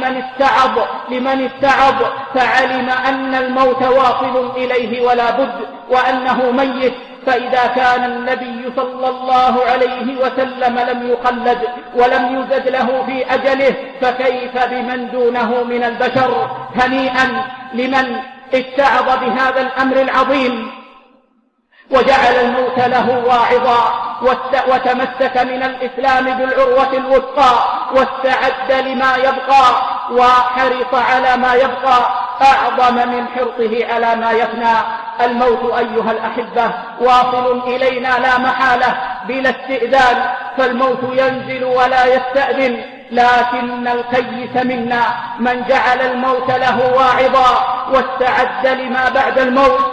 لمن استعظ فعلم أن الموت واصل إليه ولا بد وأنه ميت. فإذا كان النبي صلى الله عليه وسلم لم يخلد ولم يزد له في أجله، فكيف بمن دونه من البشر؟ هنيئا لمن اتعظ بهذا الأمر العظيم وجعل الموت له واعظا وتمسك من الإسلام بالعروة الوثقى واستعد لما يبقى وحرص على ما يبقى أعظم من حرصه على ما يفنى. الموت أيها الأحبة واصل إلينا لا محالة بلا استئذان، فالموت ينزل ولا يستأذن. لكن الكيس منا من جعل الموت له واعظا واستعد لما بعد الموت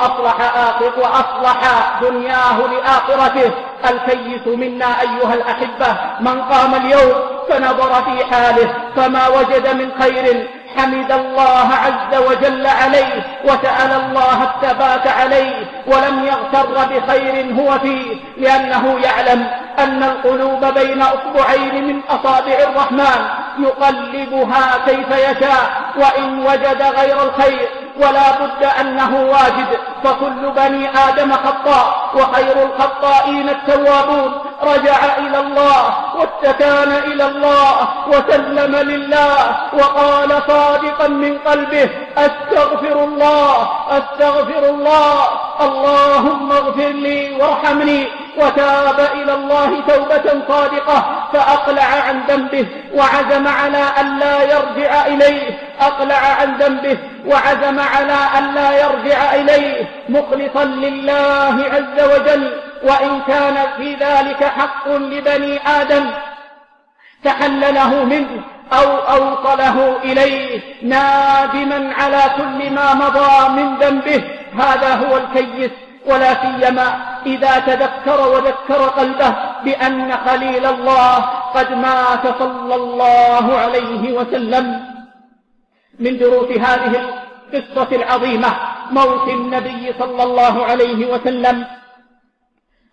وأصلح دنياه لآخرته. الكيس منا أيها الأحبة من قام اليوم فنظر في حاله فما وجد من خير حمد الله عز وجل عليه وسأل الله الثبات عليه ولم يغتر بخير هو فيه، لأنه يعلم أن القلوب بين أصبعين من أصابع الرحمن يقلبها كيف يشاء، وإن وجد غير الخير ولا بد أنه واجد، فكل بني آدم خطاء وخير الخطائين التوابون. رجع إلى الله واستكان إلى الله وسلم لله وقال صادقا من قلبه: أستغفر الله أستغفر الله، اللهم اغفر لي وارحمني. وتاب إلى الله توبة صادقة فأقلع عن ذنبه وعزم على أن لا يرجع إليه، أقلع عن ذنبه وعزم على أن لا يرجع إليه مخلصا لله عز وجل. وإن كان في ذلك حق لبني آدم تحلله منه أو أوصله إليه نادما على كل ما مضى من ذنبه. هذا هو الكيس، ولا سيما إذا تذكر وذكر قلبه بأن خليل الله قد مات صلى الله عليه وسلم. من دروس هذه القصة العظيمة موت النبي صلى الله عليه وسلم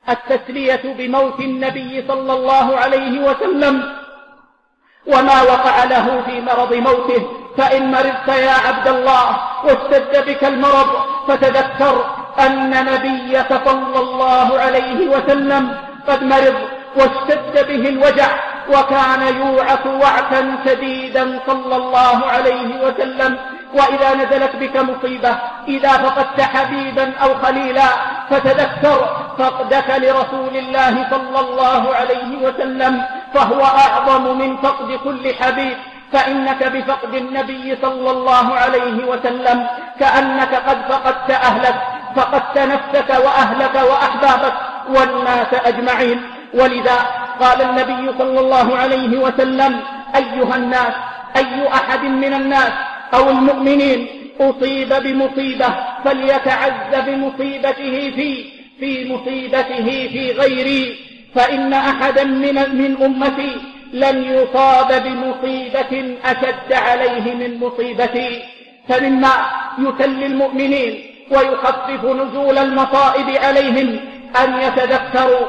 التسلية بموت النبي صلى الله عليه وسلم وما وقع له في مرض موته. فإن مرضت يا عبد الله واشتد بك المرض فتذكر أن نبيك صلى الله عليه وسلم قد مرض واشتد به الوجع وكان يوعك وعكا شديدا صلى الله عليه وسلم. وإذا نزلت بك مصيبة، إذا فقدت حبيبا أو خليلا، فتذكر فقدك لرسول الله صلى الله عليه وسلم، فهو أعظم من فقد كل حبيب. فإنك بفقد النبي صلى الله عليه وسلم كأنك قد فقدت أهلك، فقدت نفسك وأهلك وأحبابك والناس أجمعين. ولذا قال النبي صلى الله عليه وسلم: أيها الناس، أي أحد من الناس أو المؤمنين أصيب بمصيبة فليتعز بمصيبته في مصيبته في غيري، فإن أحدا من أمتي لن يصاب بمصيبة أشد عليه من مصيبتي. فمما يسلي المؤمنين ويخفف نزول المصائب عليهم أن يتذكروا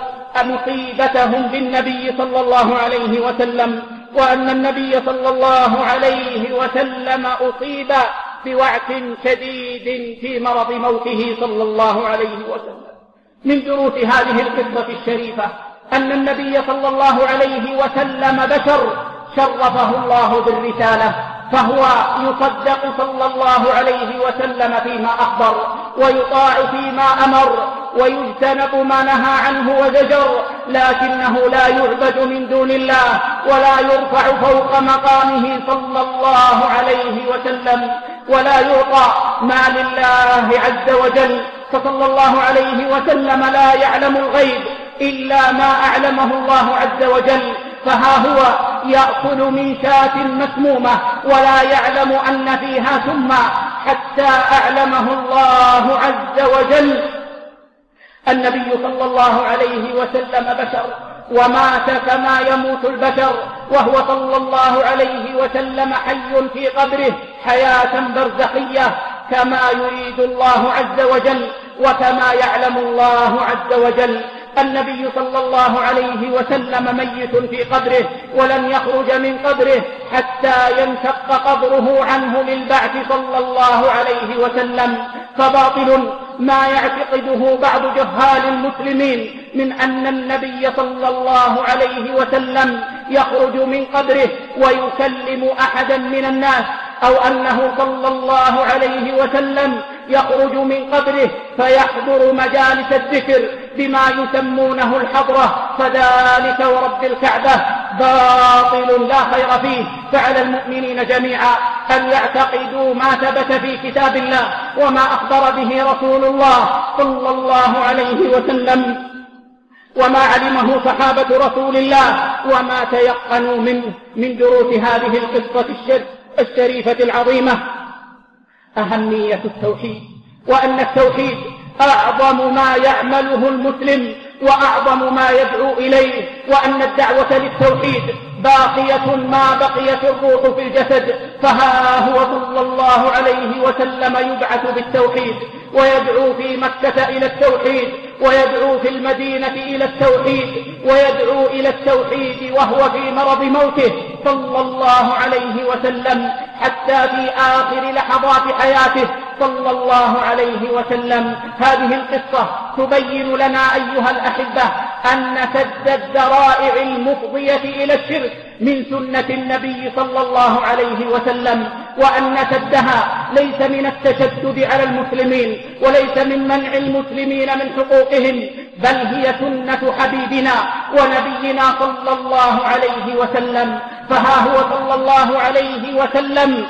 مصيبتهم بالنبي صلى الله عليه وسلم، وأن النبي صلى الله عليه وسلم أصيب بوعك شديد في مرض موته صلى الله عليه وسلم. من دروس هذه القصة الشريفة أن النبي صلى الله عليه وسلم بشر شرفه الله بالرسالة، فهو يصدق صلى الله عليه وسلم فيما أخبر، ويطاع فيما أمر، ويجتنب ما نهى عنه وزجر، لكنه لا يعبد من دون الله ولا يرفع فوق مقامه صلى الله عليه وسلم، ولا يعطى ما لله عز وجل. فصلى الله عليه وسلم لا يعلم الغيب إلا ما أعلمه الله عز وجل، فها هو يأكل من شاة مسمومة ولا يعلم أن فيها سما حتى أعلمه الله عز وجل. النبي صلى الله عليه وسلم بشر ومات كما يموت البشر، وهو صلى الله عليه وسلم حي في قبره حياة برزخية كما يريد الله عز وجل وكما يعلم الله عز وجل. النبي صلى الله عليه وسلم ميت في قبره ولن يخرج من قبره حتى ينشق قبره عنه للبعث صلى الله عليه وسلم. فباطل ما يعتقده بعض جهال المسلمين من أن النبي صلى الله عليه وسلم يخرج من قبره ويكلم أحدا من الناس، أو أنه صلى الله عليه وسلم يخرج من قبره فيحضر مجالس الذكر بما يسمونه الحضرة، فذلك ورب الكعبة باطل لا خير فيه. فعلى المؤمنين جميعا أن يعتقدوا ما ثبت في كتاب الله وما أخبر به رسول الله صلى الله عليه وسلم وما علمه صحابة رسول الله وما تيقنوا منه من دروس هذه القصة الشريفة العظيمة. أهمية التوحيد، وأن التوحيد أعظم ما يعمله المسلم وأعظم ما يدعو إليه، وأن الدعوة للتوحيد باقية ما بقيت الروح في الجسد. فها هو صلى الله عليه وسلم يبعث بالتوحيد، ويدعو في مكة إلى التوحيد، ويدعو في المدينة إلى التوحيد، ويدعو إلى التوحيد وهو في مرض موته صلى الله عليه وسلم، حتى في آخر لحظات حياته صلى الله عليه وسلم. هذه القصة تبين لنا أيها الأحبة أن سد الذرائع المفضية إلى الشرك من سنة النبي صلى الله عليه وسلم، وأن سدها ليس من التشدد على المسلمين وليس من منع المسلمين من حقوقهم، بل هي سنة حبيبنا ونبينا صلى الله عليه وسلم. فها هو صلى الله عليه وسلم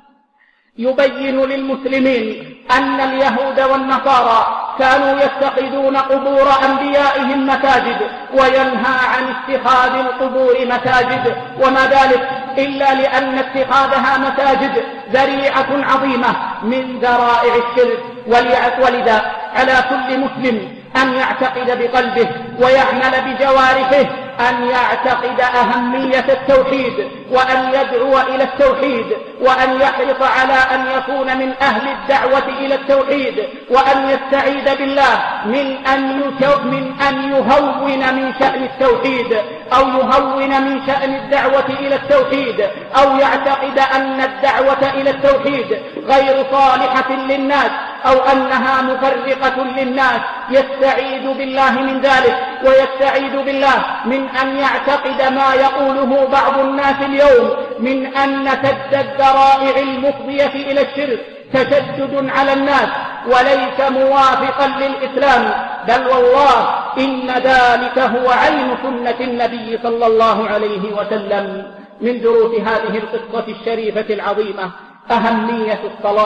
يبين للمسلمين أن اليهود والنصارى كانوا يتخذون قبور أنبيائهم مساجد، وينهى عن اتخاذ القبور مساجد، وما ذلك إلا لأن اتخاذها مساجد ذريعة عظيمة من ذرائع الشرك. ولذا على كل مسلم أن يعتقد بقلبه ويعمل بجوارحه أن يعتقد أهمية التوحيد وأن يدعو إلى التوحيد، وأن يحرص على أن يكون من أهل الدعوة إلى التوحيد، وأن يستعيذ بالله من أن يهون من شأن التوحيد، أو يهون من شأن الدعوة إلى التوحيد، أو يعتقد أن الدعوة إلى التوحيد غير صالحة للناس، أو أنها مفرقة للناس. يستعيذ بالله من ذلك، ويستعيذ بالله من أن يعتقد ما يقوله بعض الناس اليوم من أن سد الذرائع المفضية إلى الشرك تشدد على الناس وليس موافقا للإسلام، بل والله إن ذلك هو عين سنة النبي صلى الله عليه وسلم. من دروس هذه القصة الشريفة العظيمة أهمية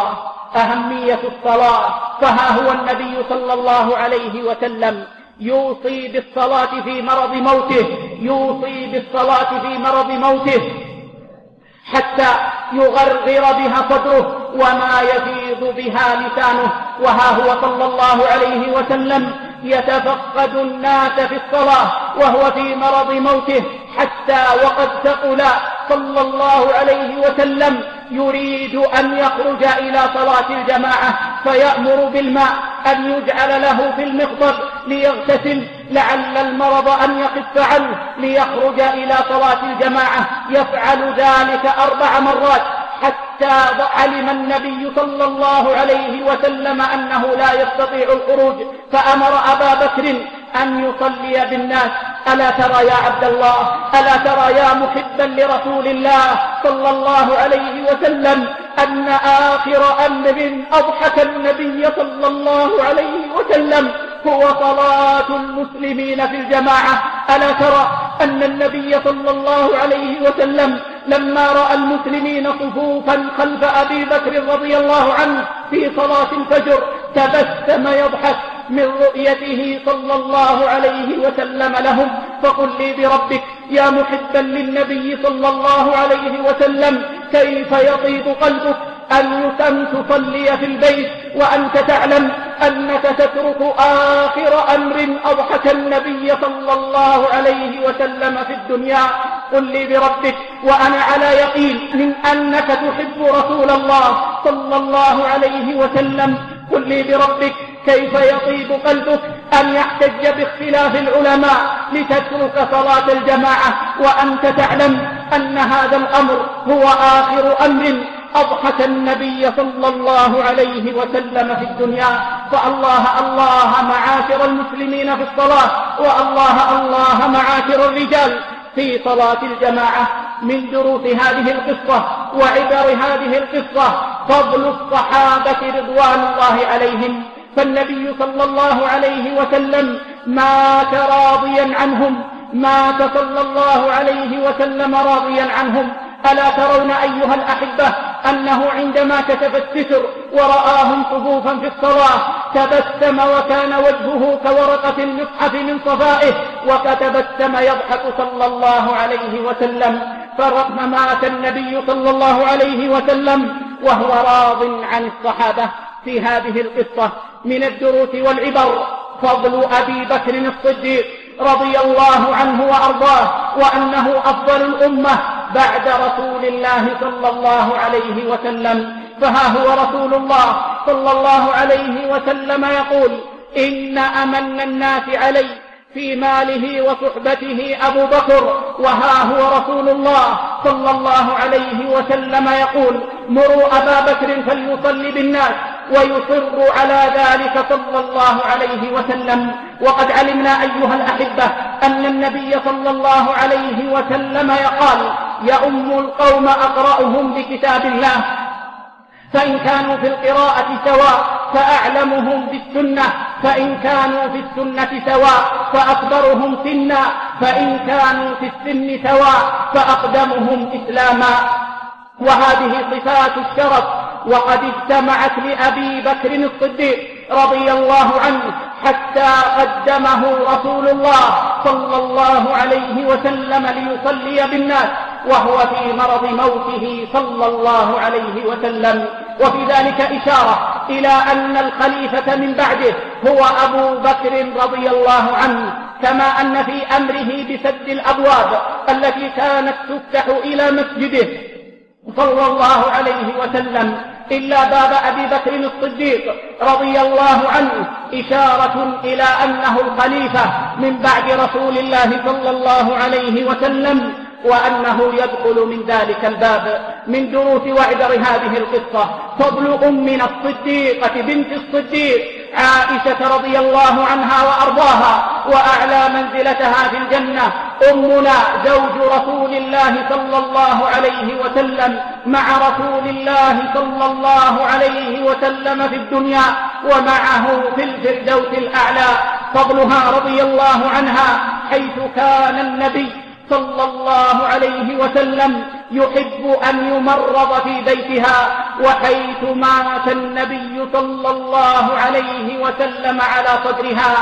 الصلاة، فها هو النبي صلى الله عليه وسلم يوصي بالصلاة في مرض موته حتى يغرغر بها صدره وما يفيض بها لسانه، وها هو صلى الله عليه وسلم يتفقد الناس في الصلاة وهو في مرض موته، حتى وقد ثقل صلى الله عليه وسلم يريد أن يخرج إلى صلاة الجماعة، فيأمر بالماء أن يجعل له في المخضب ليغتسل لعل المرض أن يخف عنه ليخرج إلى صلاة الجماعة. يفعل ذلك 4 مرات حتى علم النبي صلى الله عليه وسلم أنه لا يستطيع الخروج، فأمر أبا بكر أن يصلي بالناس. ألا ترى يا عبد الله، ألا ترى يا محبا لرسول الله صلى الله عليه وسلم أن آخر أمر أضحك النبي صلى الله عليه وسلم هو صلاة المسلمين في الجماعة. ألا ترى أن النبي صلى الله عليه وسلم لما رأى المسلمين صفوفا خلف أبي بكر رضي الله عنه في صلاة الفجر تبسم يضحك من رؤيته صلى الله عليه وسلم لهم. فقل لي بربك يا محبا للنبي صلى الله عليه وسلم كيف يطيب قلبك أن تصلي في البيت وأنت تعلم أنك تترك آخر أمر أضحك النبي صلى الله عليه وسلم في الدنيا. قل لي بربك وأنا على يقين من أنك تحب رسول الله صلى الله عليه وسلم، قل لي بربك كيف يطيب قلبك أن يحتج باختلاف العلماء لتترك صلاة الجماعة وأنت تعلم أن هذا الأمر هو آخر أمر أضحك النبي صلى الله عليه وسلم في الدنيا. فالله معاشر المسلمين في الصلاة، والله معاشر الرجال في صلاة الجماعة. من دروس هذه القصة وعبر هذه القصة فضل الصحابة رضوان الله عليهم، فالنبي صلى الله عليه وسلم مات راضيا عنهم، مات صلى الله عليه وسلم راضيا عنهم. ألا ترون أيها الأحبة أنه عندما كشف الستر ورآهم صفوفا في الصلاة تبسم وكان وجهه كورقة المصحف من صفائه وكتبسم يضحك صلى الله عليه وسلم. فمات النبي صلى الله عليه وسلم وهو راض عن الصحابة. في هذه القصة من الدروس والعبر فضل أبي بكر الصديق رضي الله عنه وأرضاه، وأنه أفضل الأمة بعد رسول الله صلى الله عليه وسلم. فها هو رسول الله صلى الله عليه وسلم يقول إن أمن الناس علي في ماله وصحبته أبو بكر، وها هو رسول الله صلى الله عليه وسلم يقول مروا أبا بكر فليصلي بالناس، ويصر على ذلك صلى الله عليه وسلم. وقد علمنا أيها الأحبة أن النبي صلى الله عليه وسلم يقال يؤم القوم أقرأهم بكتاب الله، فإن كانوا في القراءة سواء فأعلمهم بالسنة، فإن كانوا في السنة سواء فأكبرهم سنا، فإن كانوا في السن سواء فأقدمهم إسلاما. وهذه صفات الشرف وقد اجتمعت لأبي بكر الصديق رضي الله عنه حتى قدمه رسول الله صلى الله عليه وسلم ليصلي بالناس وهو في مرض موته صلى الله عليه وسلم. وفي ذلك إشارة إلى أن الخليفة من بعده هو أبو بكر رضي الله عنه، كما أن في أمره بسد الأبواب التي كانت تفتح إلى مسجده صلى الله عليه وسلم إلا باب أبي بكر الصديق رضي الله عنه، إشارة إلى أنه الخليفة من بعد رسول الله صلى الله عليه وسلم، وأنه يدخل من ذلك الباب. من دروس وعبر هذه القصة فضل أمنا الصديقة بنت الصديق عائشة رضي الله عنها وأرضاها، وأعلى منزلتها في الجنة. أمنا زوج رسول الله صلى الله عليه وسلم مع رسول الله صلى الله عليه وسلم في الدنيا ومعه في الفردوس الأعلى. فضلها رضي الله عنها حيث كان النبي صلى الله عليه وسلم يحب أن يمرض في بيتها، وحيث مات النبي صلى الله عليه وسلم على صدرها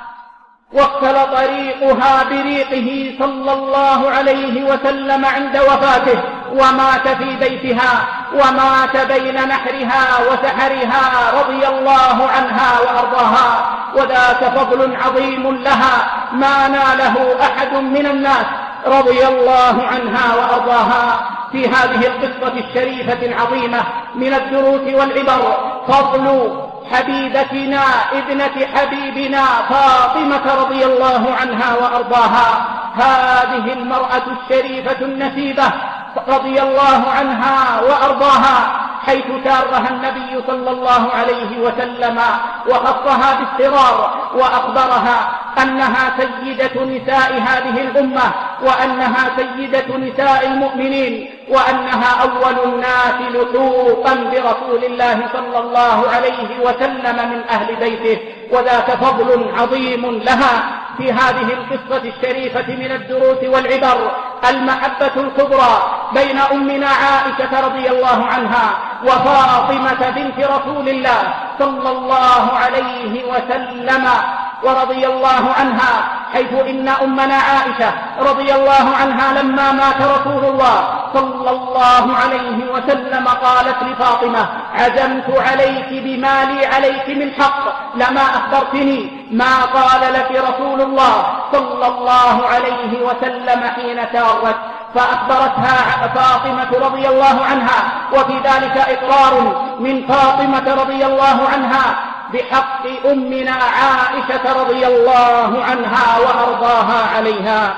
واختلط ريقها بريقه صلى الله عليه وسلم عند وفاته، ومات في بيتها ومات بين نحرها وسحرها رضي الله عنها وأرضاها. وذاك فضل عظيم لها ما ناله أحد من الناس رضي الله عنها وأرضاها. في هذه القصة الشريفة العظيمة من الدروس والعبر فضل حبيبتنا ابنة حبيبنا فاطمة رضي الله عنها وأرضاها، هذه المرأة الشريفة النسيبة رضي الله عنها وأرضاها، حيث سارها النبي صلى الله عليه وسلم وخصها بالسرار وأخبرها أنها سيدة نساء هذه الأمة، وأنها سيدة نساء المؤمنين، وأنها أول الناس لحوقا برسول الله صلى الله عليه وسلم من أهل بيته. وذاك فضل عظيم لها. في هذه القصة الشريفة من الدروس والعبر المحبة الكبرى بين أمنا عائشة رضي الله عنها وفاطمة بنت رسول الله صلى الله عليه وسلم ورضي الله عنها، حيث إن أمنا عائشة رضي الله عنها لما مات رسول الله صلى الله عليه وسلم قالت لفاطمة: عزمت عليك بما لي عليك من حق لما أخبرتني ما قال لك رسول الله صلى الله عليه وسلم حين تارت. فأخبرتها فاطمة رضي الله عنها، وفي ذلك إقرار من فاطمة رضي الله عنها بحق أمنا عائشة رضي الله عنها وأرضاها عليها.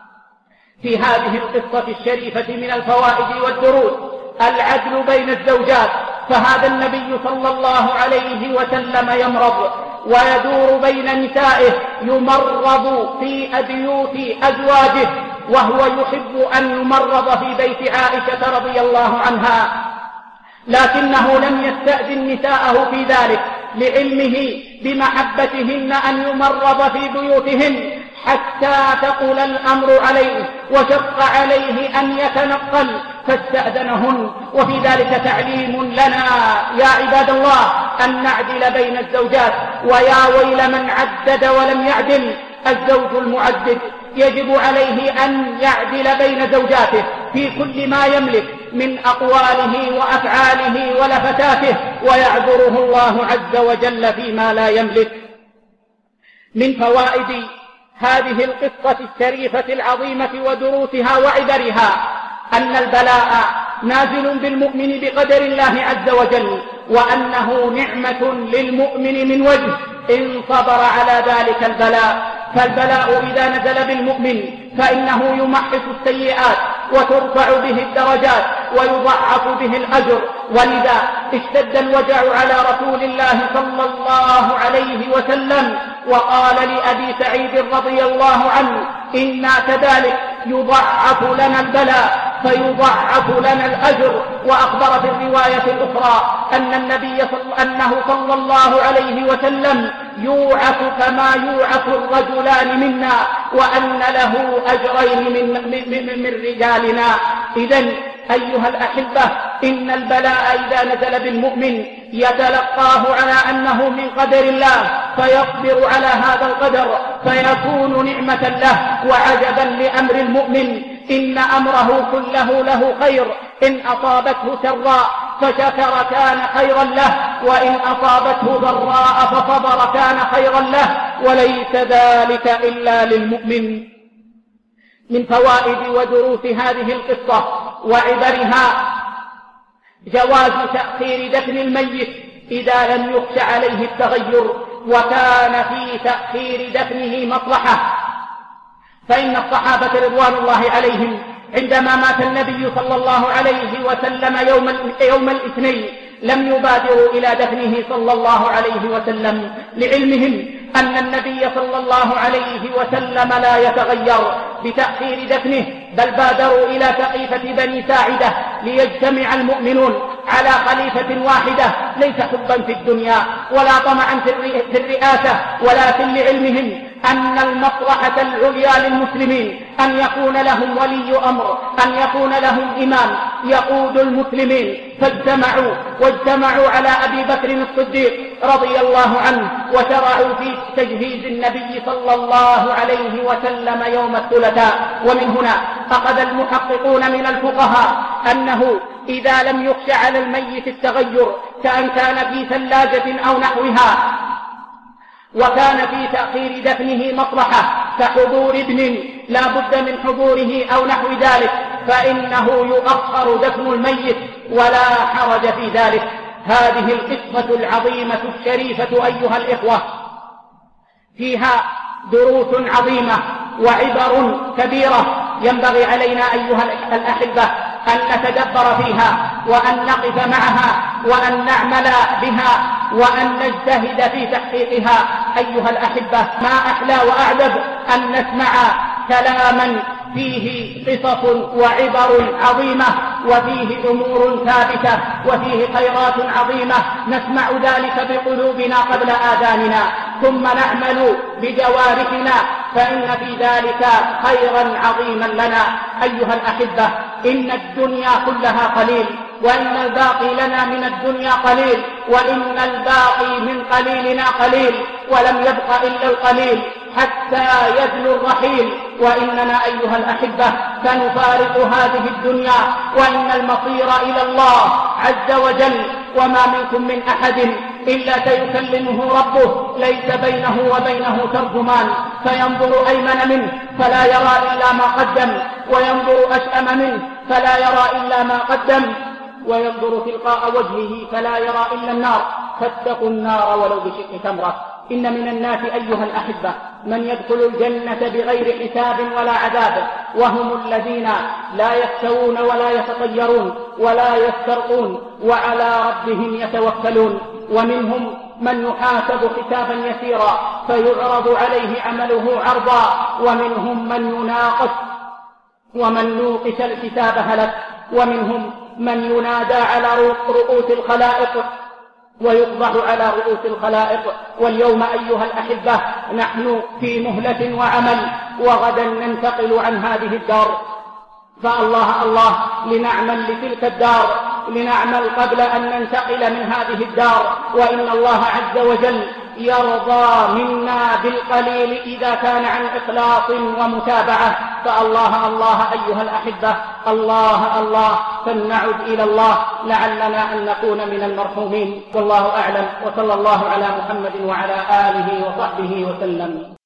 في هذه القصة الشريفة من الفوائد والدروس العدل بين الزوجات، فهذا النبي صلى الله عليه وسلم يمرض ويدور بين نسائه، يمرض في بيوت أزواجه، وهو يحب أن يمرض في بيت عائشة رضي الله عنها، لكنه لم يستأذن نساءه في ذلك لعلمه بمحبتهن أن يمرض في بيوتهن حتى تقل الأمر عليه وشق عليه أن يتنقل فاستأذنهن. وفي ذلك تعليم لنا يا عباد الله أن نعدل بين الزوجات، ويا ويل من عدد ولم يعدل. الزوج المعدد يجب عليه أن يعدل بين زوجاته في كل ما يملك من أقواله وأفعاله ولفتاته، ويعذره الله عز وجل فيما لا يملك. من فوائد هذه القصة الشريفة العظيمة ودروسها وعبرها أن البلاء نازل بالمؤمن بقدر الله عز وجل، وأنه نعمة للمؤمن من وجه إن صبر على ذلك البلاء. فالبلاء إذا نزل بالمؤمن فإنه يمحص السيئات وترفع به الدرجات ويضعف به الأجر. ولذا اشتد الوجع على رسول الله صلى الله عليه وسلم، وقال لأبي سعيد رضي الله عنه: إنا كذلك يضعف لنا البلاء فيضعف لنا الأجر. وأخبر في الرواية الأخرى أنه صلى الله عليه وسلم يوعف كما يوعف الرجلان منا، وأن له أجرين من رجالنا. إذن أيها الأحبة، إن البلاء إذا نزل بالمؤمن يتلقاه على أنه من قدر الله، فيصبر على هذا القدر فيكون نعمة له وعجبا لأمر المؤمن. إن أمره كله له خير، إن أصابته سراء فشكر كان خيرا له، وإن أصابته ضراء فصبر كان خيرا له. وليس ذلك إلا للمؤمن. من فوائد ودروس هذه القصة وعبرها جواز تأخير دفن الميت إذا لم يخش عليه التغير، وكان في تأخير دفنه مصلحة، فإن الصحابة رضوان الله عليهم عندما مات النبي صلى الله عليه وسلم يوم الاثنين لم يبادروا إلى دفنه صلى الله عليه وسلم، لعلمهم أن النبي صلى الله عليه وسلم لا يتغير بتأخير دفنه، بل بادروا إلى سقيفة بني ساعدة ليجتمع المؤمنون على خليفة واحدة، ليس حبا في الدنيا ولا طمعا في الرئاسة، ولكن لعلمهم أن المصلحة العليا للمسلمين أن يكون لهم ولي أمر، أن يكون لهم إمام يقود المسلمين، واجتمعوا على أبي بكر الصديق رضي الله عنه، وشرعوا في تجهيز النبي صلى الله عليه وسلم يوم الثلاثاء. ومن هنا أخذ المحققون من الفقهاء أنه إذا لم يخش على الميت التغير، كأن كان في ثلاجة أو نحوها، وكان في تأخير دفنه مصلحة كحضور ابن لا بد من حضوره أو نحو ذلك، فإنه يؤخر دفن الميت ولا حرج في ذلك. هذه القصة العظيمة الشريفة أيها الإخوة فيها دروس عظيمة وعبر كبيرة، ينبغي علينا أيها الأحبة أن نتدبر فيها، وأن نقف معها، وأن نعمل بها، وأن نجتهد في تحقيقها. أيها الأحبة، ما أحلى وأعذب أن نسمع كلاما فيه قصص وعبر عظيمة، وفيه أمور ثابتة، وفيه خيرات عظيمة، نسمع ذلك بقلوبنا قبل آذاننا، ثم نعمل بجوارحنا، فإن في ذلك خيرا عظيما لنا. أيها الأحبة، إن الدنيا كلها قليل، وإن الباقي لنا من الدنيا قليل، وإن الباقي من قليلنا قليل، ولم يبق إلا القليل حتى يدنو الرحيل. وإننا أيها الأحبة سنفارق هذه الدنيا، وإن المصير إلى الله عز وجل، وما منكم من أحد إلا سيكلمه ربه، ليس بينه وبينه ترجمان، فينظر أيمن منه فلا يرى إلا ما قدم، وينظر أشأم منه فلا يرى إلا ما قدم، وينظر تلقاء وجهه فلا يرى إلا النار، فاتقوا النار ولو بشق تمرة. إن من الناس أيها الأحبة من يدخل الجنة بغير حساب ولا عذاب، وهم الذين لا يستوون ولا يتطيرون ولا يسترقون، وعلى ربهم يتوكلون. ومنهم من يحاسب حسابا يسيرا فيعرض عليه عمله عرضا، ومنهم من يناقش، ومن نوقش الحساب هلك، ومنهم من ينادى على رؤوس الخلائق ويقضح على رؤوس الخلائق. واليوم أيها الأحبة نحن في مهلة وعمل، وغدا ننتقل عن هذه الدار، فالله الله لنعمل لتلك الدار، لنعمل قبل أن ننتقل من هذه الدار. وإن الله عز وجل يرضى منا بالقليل إذا كان عن إخلاص ومتابعة. فالله الله أيها الأحبة، الله الله، فلنعد إلى الله لعلنا أن نكون من المرحومين. والله أعلم، وصلى الله على محمد وعلى آله وصحبه وسلم.